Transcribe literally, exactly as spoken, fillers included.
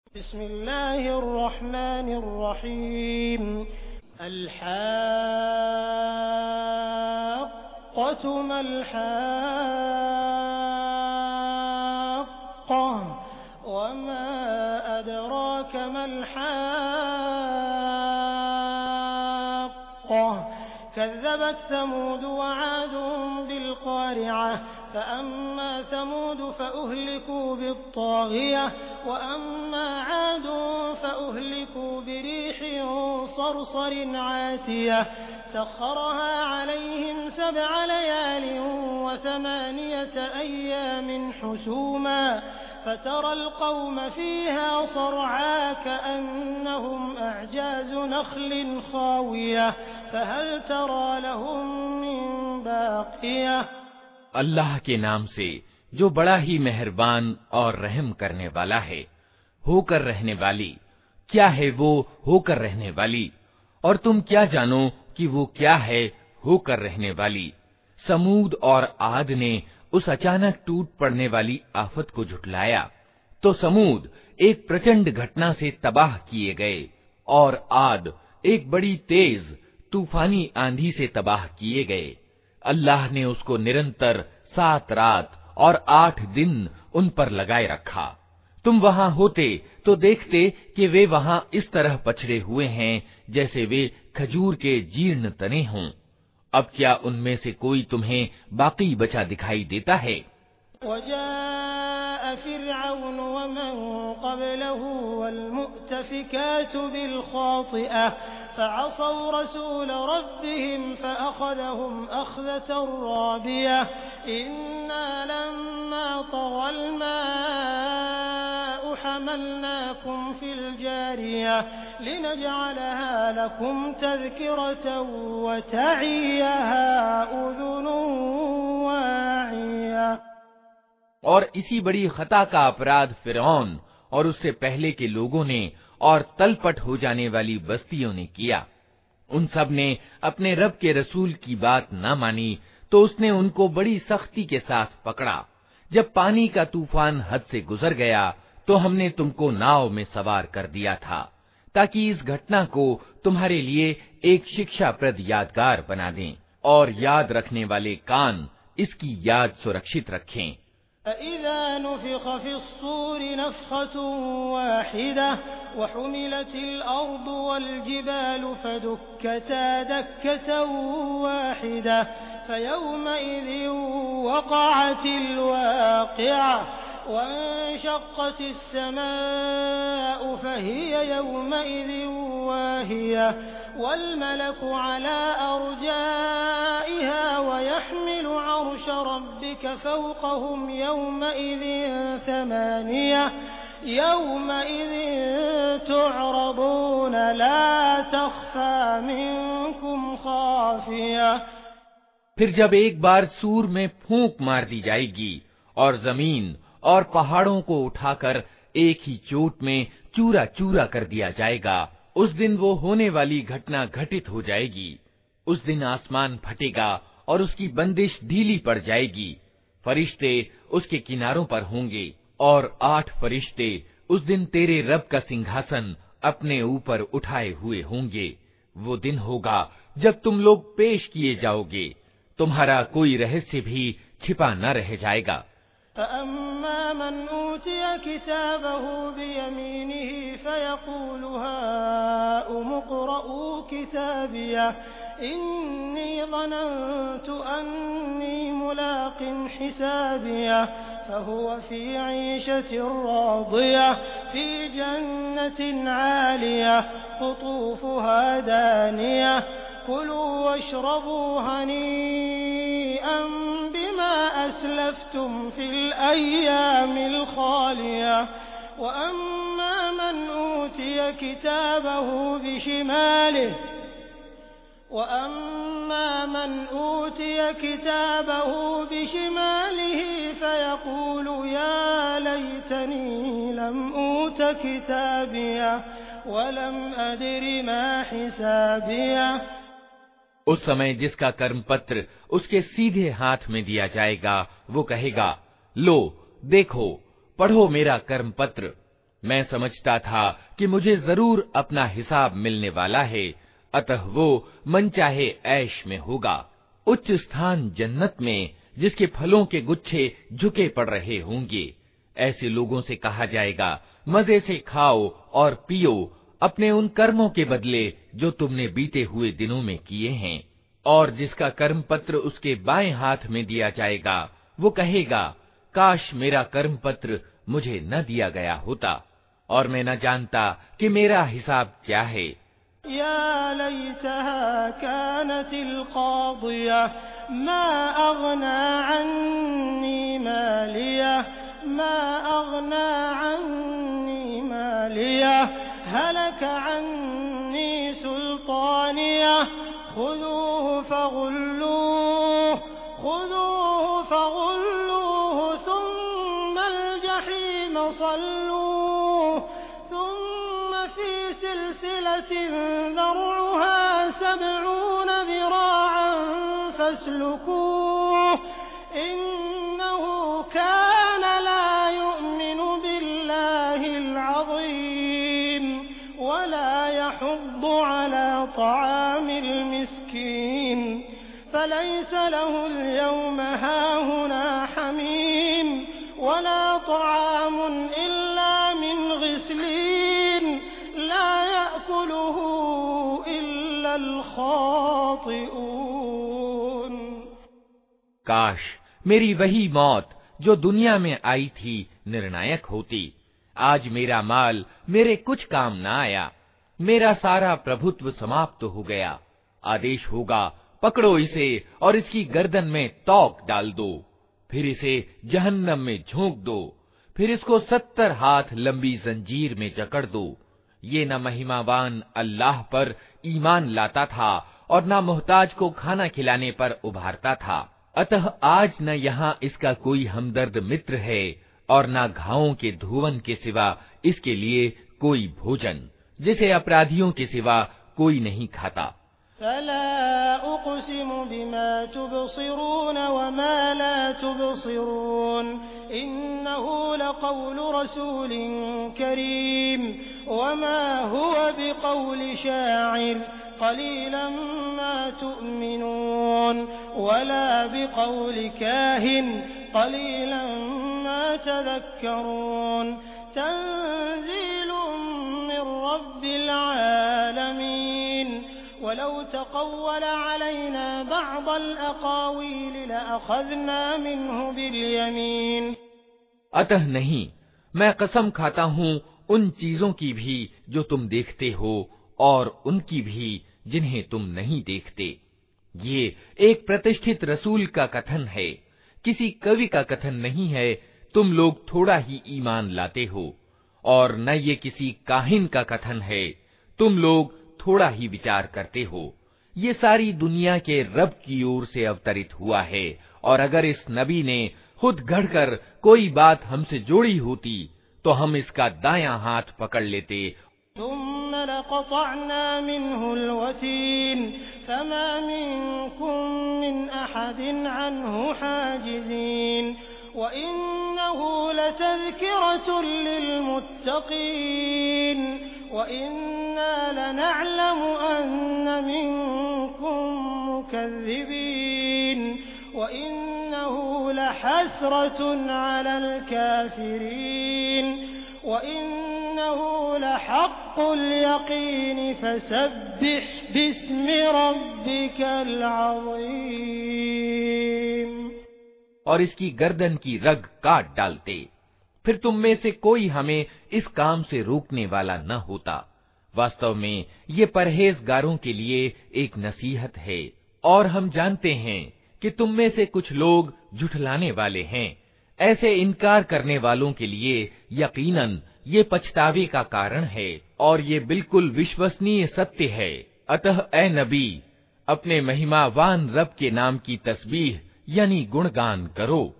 बिस्मिल्लाहिर्रहमानिर्रहीम। अल-हाक़्क़तु मल-हाक़्क़ह वमा अदराक मल-हाक़्क़ह कज़्ज़बत समूद वआद बिल-क़ारिअह फ़अम्मा समूद फ़अहलिकू बित्ताग़ियह वअम्मा आद फ़अहलिकू बिरीहिन सरसरिन आतियह सख़्ख़रहा अलैहिम सबअ लयालिन वथमानियत अय्यामिन हुसूमा फ़तरल क़ौम फ़ीहा सरआ कअन्नहुम अअजाज़ु नख़्लिन ख़ावियह फ़हल तरा लहुम मिन बाक़ियह। अल्लाह के नाम से जो बड़ा ही मेहरबान और रहम करने वाला है। होकर रहने वाली, क्या है वो होकर रहने वाली, और तुम क्या जानो कि वो क्या है होकर रहने वाली। समूद और आद ने उस अचानक टूट पड़ने वाली आफत को झुठलाया, तो समूद एक प्रचंड घटना से तबाह किए गए और आद एक बड़ी तेज तूफानी आंधी से तबाह किए गए। अल्लाह ने उसको निरंतर सात रात और आठ दिन उन पर लगाए रखा। तुम वहां होते तो देखते कि वे वहां इस तरह पछड़े हुए हैं जैसे वे खजूर के जीर्ण तने हों। अब क्या उनमें से कोई तुम्हें बाकी बचा दिखाई देता है? वजाअ फ़िरऔन वमन क़ब्लहु वल्मुअ्तफ़िकातु बिलख़ातिअह फ़असौ रसूल रब्बिहिम फ़अख़ज़हुम अख़ज़तन राबियह इन्ना लम्मा तग़ल माअु हमलनाकुम फ़िल जारियह लिनजअलहा लकुम तज़किरतन वतअियहा उज़ुनुन वाइयह। और इसी बड़ी खता का अपराध फिरौन और उससे पहले के लोगों ने और तलपट हो जाने वाली बस्तियों ने किया। उन सब ने अपने रब के रसूल की बात न मानी तो उसने उनको बड़ी सख्ती के साथ पकड़ा। जब पानी का तूफान हद से गुजर गया तो हमने तुमको नाव में सवार कर दिया था ताकि इस घटना को तुम्हारे लिए एक शिक्षाप्रद यादगार बना दें और याद रखने वाले कान इसकी याद सुरक्षित रखें। इज़ा नुफ़िख़ फ़िस्सूरि नफ़ख़तुन वाहिदह वहुमिलतिल अर्दु वल जिबालु फ़दुक्कता दक्कतन वाहिदह फ़यौमइज़िन वक़अतिल वाक़िअह वंशक़्क़तिस समाअु फ़हिय यौमइज़िन वाहियह वल्मलकु अला अर्जाइहा वयहमिलु अर्श रब्बिक फ़ौक़हुम यौमइज़िन समानियह यौमइज़िन तुअरदून ला तख़फ़ा मिनकुम ख़ाफ़ियह। फिर जब एक बार सूर में फूंक मार दी जाएगी और जमीन और पहाड़ों को उठाकर एक ही चोट में चूरा चूरा कर दिया जाएगा, उस दिन वो होने वाली घटना घटित हो जाएगी। उस दिन आसमान फटेगा और उसकी बंदिश ढीली पड़ जाएगी। फरिश्ते उसके किनारों पर होंगे और आठ फरिश्ते उस दिन तेरे रब का सिंहासन अपने ऊपर उठाए हुए होंगे। वो दिन होगा जब तुम लोग पेश किए जाओगे, तुम्हारा कोई रहस्य भी छिपा न रह जाएगा। फ़अम्मा मन ऊतिय किताबहु बियमीनिही फ़यक़ूलु हाउम इक़्रऊ किताबियह इन्नी ज़नन्तु अन्नी मुलाक़िन हिसाबियह फ़हुव फ़ी ईशतिन राज़ियह फ़ी जन्नतिन आलियह क़ुतूफ़ुहा दानियह कुलू वश्रबू हनीअन बिमा अस्लफ्तुम फ़िल अय्यामिल ख़ालियह वअम्मा मन ऊतिय किताबहु बिशिमालिह वअम्मा मन ऊतिय किताबहु बिशिमालिह फ़यक़ूलु या लैतनी लम ऊत किताबियह वलम अद्रि मा हिसाबियह। उस समय जिसका कर्म पत्र उसके सीधे हाथ में दिया जाएगा वो कहेगा, लो देखो पढ़ो मेरा कर्म पत्र। मैं समझता था कि मुझे जरूर अपना हिसाब मिलने वाला है, अतः वो मनचाहे ऐश में होगा। उच्च स्थान जन्नत में, जिसके फलों के गुच्छे झुके पड़ रहे होंगे। ऐसे लोगों से कहा जाएगा, मजे से खाओ और पियो अपने उन कर्मों के बदले जो तुमने बीते हुए दिनों में किए हैं। और जिसका कर्म पत्र उसके बाएं हाथ में दिया जाएगा, वो कहेगा, काश मेरा कर्म पत्र मुझे न दिया गया होता और मैं न जानता कि मेरा हिसाब क्या है। या लैतहा कानतिल क़ादिया मा अग़ना अन्नी मालिया मा अग़ना अन्नी मालिया हलक अन्नी सुल्तानिया खुदूहु फग़ुल्लूहु खुदूहु फग़ुल्लूहु सुम्मल जहीम सल्लूहु सुम्म फी सिलसिलतिन ज़रउहा सबऊन ज़िराअन फस्लुकूहु इन्नहु कान ला यु'मिनु बिल्लाहिल अज़ीम वला यहुद्दु अला तआमिल मिस्कीन फलैस लहुल यौम हाहुना हमीम वला तआमुन इल्ला मिन ग़िस्लीन ला याकुलुहु इल्लल ख़ातिऊन। काश मेरी वही मौत जो दुनिया में आई थी निर्णायक होती। आज मेरा माल मेरे कुछ काम न आया, मेरा सारा प्रभुत्व समाप्त हो गया। आदेश होगा, पकड़ो इसे और इसकी गर्दन में तौक डाल दो, फिर इसे जहन्नम में झोंक दो, फिर इसको सत्तर हाथ लंबी जंजीर में जकड़ दो। ये न महिमावान अल्लाह पर ईमान लाता था और न मोहताज को खाना खिलाने पर उभारता था। अतः आज न यहाँ इसका कोई हमदर्द मित्र है और न घावों के धुवन के सिवा इसके लिए कोई भोजन, जिसे अपराधियों के सिवा कोई नहीं खाता। फला उक़सिमु बिमा तुबसिरून वमा ला तुबसिरून इन्नहु लक़ौलु रसूलिन करीम वमा हुवा बिक़ौलि शाइर क़लीलन मा तु'मिनून वला बिक़ौलि काहिन क़लीलन मा तज़क्करून तंज़ीलुम मिन रब्बिल आलमीन वलौ तक़व्वल अलैना बअदल अक़ावील लअख़ज़ना मिन्हु बिल-यमीन। अतः नहीं, मैं कसम खाता हूँ उन चीजों की भी जो तुम देखते हो और उनकी भी जिन्हें तुम नहीं देखते। ये एक प्रतिष्ठित रसूल का कथन है, किसी कवि का कथन नहीं है। तुम लोग थोड़ा ही ईमान लाते हो, और न ये किसी काहिन का कथन है, तुम लोग थोड़ा ही विचार करते हो। ये सारी दुनिया के रब की ओर से अवतरित हुआ है, और अगर इस नबी ने खुद गढ़कर कोई बात हमसे जोड़ी होती तो हम इसका दायां हाथ पकड़ लेते। सुम्मा लक़तअना मिन्हुल वतीन फमा मिनकुम मिन अहदिन अन्हु हाजिजीन व इन्नहु लतज़किरतुन लिलमुत्तक़ीन व इन्ना लनअलमु अन्न मिनकुम मुकज़्ज़िबीन व इन्नहु लहस्रतुन अलल काफ़िरीन व इन्नहु लहक़्क़ुल यक़ीन फसब्बिह बिस्मि रब्बिकल अज़ीम। और इसकी गर्दन की रग काट डालते, फिर तुम में से कोई हमें इस काम से रोकने वाला न होता। वास्तव में ये परहेजगारों के लिए एक नसीहत है, और हम जानते हैं कि तुम में से कुछ लोग झुठलाने वाले हैं। ऐसे इनकार करने वालों के लिए यकीनन ये पछतावे का कारण है, और ये बिल्कुल विश्वसनीय सत्य है। अतः ए नबी, अपने महिमावान रब के नाम की तस्बीह यानी गुणगान करो।